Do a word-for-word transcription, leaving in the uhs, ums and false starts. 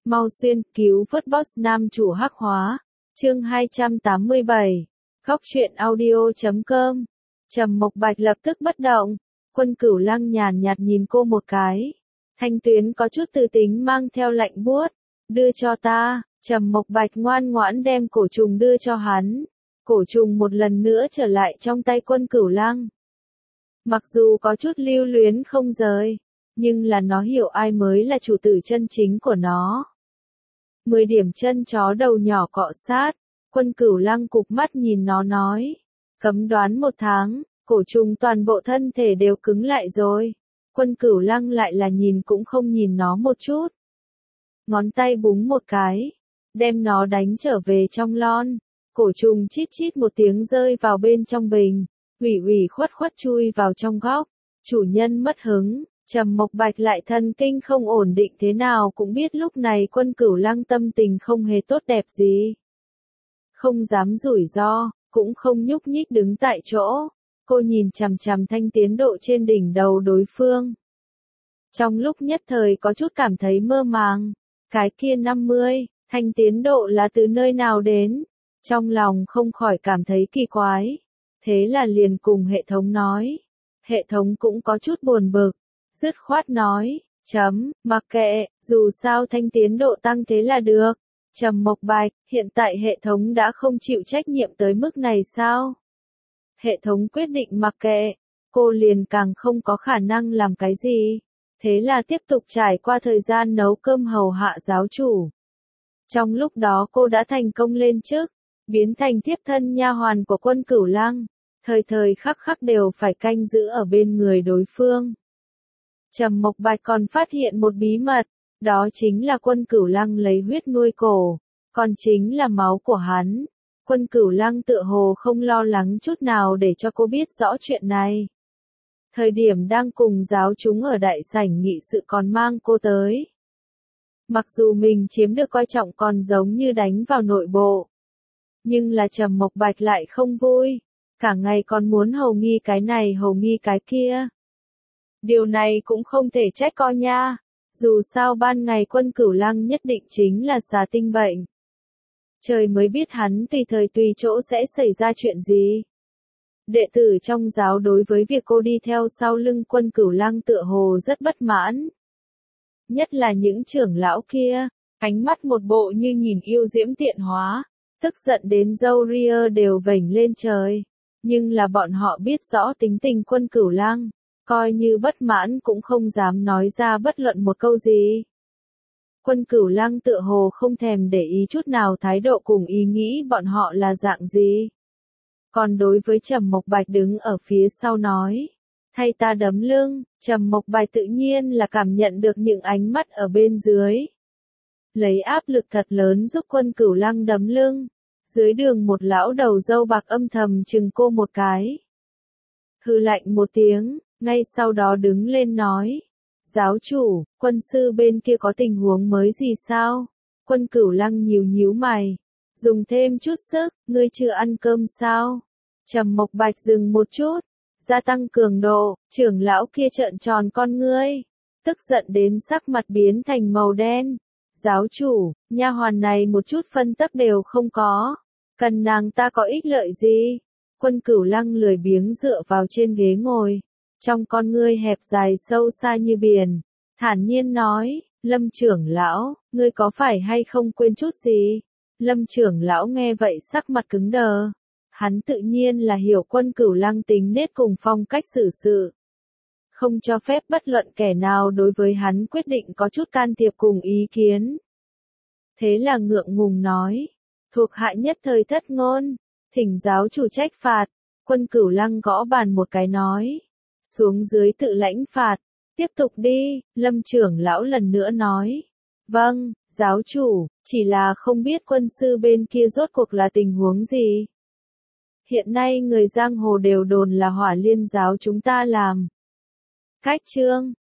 Mau xuyên, cứu vớt boss nam chủ hắc hóa. Chương hai trăm tám mươi bảy. Góc truyện audio chấm com. Trầm Mộc Bạch lập tức bất động. Quân Cửu Lăng nhàn nhạt nhìn cô một cái. Thanh tuyến có chút từ tính mang theo lạnh buốt. Đưa cho ta. Trầm Mộc Bạch ngoan ngoãn đem cổ trùng đưa cho hắn. Cổ trùng một lần nữa trở lại trong tay Quân Cửu Lăng. Mặc dù có chút lưu luyến không rời, nhưng là nó hiểu ai mới là chủ tử chân chính của nó. Mười điểm chân chó đầu nhỏ cọ sát, Quân Cửu Lăng cụp mắt nhìn nó nói. Cấm đoán một tháng, cổ trùng toàn bộ thân thể đều cứng lại rồi. Quân Cửu Lăng lại là nhìn cũng không nhìn nó một chút. Ngón tay búng một cái, đem nó đánh trở về trong lon. Cổ trùng chít chít một tiếng rơi vào bên trong bình, ủy ủy khuất khuất chui vào trong góc. Chủ nhân mất hứng, Trầm Mộc Bạch lại thần kinh không ổn định thế nào cũng biết lúc này Quân Cửu Lăng tâm tình không hề tốt đẹp gì. Không dám rủi ro, cũng không nhúc nhích đứng tại chỗ. Cô nhìn chằm chằm thanh tiến độ trên đỉnh đầu đối phương. Trong lúc nhất thời có chút cảm thấy mơ màng. Cái kia năm mươi, thanh tiến độ là từ nơi nào đến? Trong lòng không khỏi cảm thấy kỳ quái. Thế là liền cùng hệ thống nói. Hệ thống cũng có chút buồn bực. Dứt khoát nói, chấm, mặc kệ, dù sao thanh tiến độ tăng thế là được. Trầm Mộc Bạch, hiện tại hệ thống đã không chịu trách nhiệm tới mức này sao? Hệ thống quyết định mặc kệ, cô liền càng không có khả năng làm cái gì. Thế là tiếp tục trải qua thời gian nấu cơm hầu hạ giáo chủ. Trong lúc đó cô đã thành công lên chức, biến thành thiếp thân nha hoàn của Quân Cửu Lăng. Thời thời khắc khắc đều phải canh giữ ở bên người đối phương. Trầm Mộc Bạch còn phát hiện một bí mật, đó chính là Quân Cửu Lăng lấy huyết nuôi cổ, còn chính là máu của hắn. Quân Cửu Lăng tựa hồ không lo lắng chút nào để cho cô biết rõ chuyện này. Thời điểm đang cùng giáo chúng ở đại sảnh nghị sự còn mang cô tới. Mặc dù mình chiếm được coi trọng còn giống như đánh vào nội bộ. Nhưng là Trầm Mộc Bạch lại không vui. Cả ngày còn muốn hầu nghi cái này hầu nghi cái kia. Điều này cũng không thể trách co nha. Dù sao ban ngày Quân Cửu Lăng nhất định chính là xà tinh bệnh. Trời mới biết hắn tùy thời tùy chỗ sẽ xảy ra chuyện gì. Đệ tử trong giáo đối với việc cô đi theo sau lưng Quân Cửu Lăng tựa hồ rất bất mãn. Nhất là những trưởng lão kia, ánh mắt một bộ như nhìn yêu diễm tiện hóa, tức giận đến râu ria đều vểnh lên trời. Nhưng là bọn họ biết rõ tính tình Quân Cửu Lăng, coi như bất mãn cũng không dám nói ra bất luận một câu gì. Quân Cửu Lăng tựa hồ không thèm để ý chút nào thái độ cùng ý nghĩ bọn họ là dạng gì. Còn đối với Trầm Mộc Bạch đứng ở phía sau nói, thay ta đấm lưng. Trầm Mộc Bạch tự nhiên là cảm nhận được những ánh mắt ở bên dưới. Lấy áp lực thật lớn giúp Quân Cửu Lăng đấm lưng. Dưới đường một lão đầu râu bạc âm thầm chừng cô một cái. Hừ lạnh một tiếng, ngay sau đó đứng lên nói. Giáo chủ, quân sư bên kia có tình huống mới gì sao? Quân Cửu Lăng nhíu nhíu mày. Dùng thêm chút sức, ngươi chưa ăn cơm sao? Trầm Mộc Bạch dừng một chút. Gia tăng cường độ, trưởng lão kia trợn tròn con ngươi. Tức giận đến sắc mặt biến thành màu đen. Giáo chủ, nha hoàn này một chút phân tắc đều không có. Cần nàng ta có ích lợi gì? Quân Cửu Lăng lười biếng dựa vào trên ghế ngồi. Trong con ngươi hẹp dài sâu xa như biển. Thản nhiên nói, Lâm trưởng lão, ngươi có phải hay không quên chút gì? Lâm trưởng lão nghe vậy sắc mặt cứng đờ. Hắn tự nhiên là hiểu Quân Cửu Lăng tính nết cùng phong cách xử sự. Không cho phép bất luận kẻ nào đối với hắn quyết định có chút can thiệp cùng ý kiến. Thế là ngượng ngùng nói. Thuộc hạ nhất thời thất ngôn. Thỉnh giáo chủ trách phạt. Quân Cửu Lăng gõ bàn một cái nói. Xuống dưới tự lãnh phạt. Tiếp tục đi. Lâm trưởng lão lần nữa nói. Vâng, giáo chủ, chỉ là không biết quân sư bên kia rốt cuộc là tình huống gì. Hiện nay người giang hồ đều đồn là Hỏa Liên giáo chúng ta làm. Cách chương.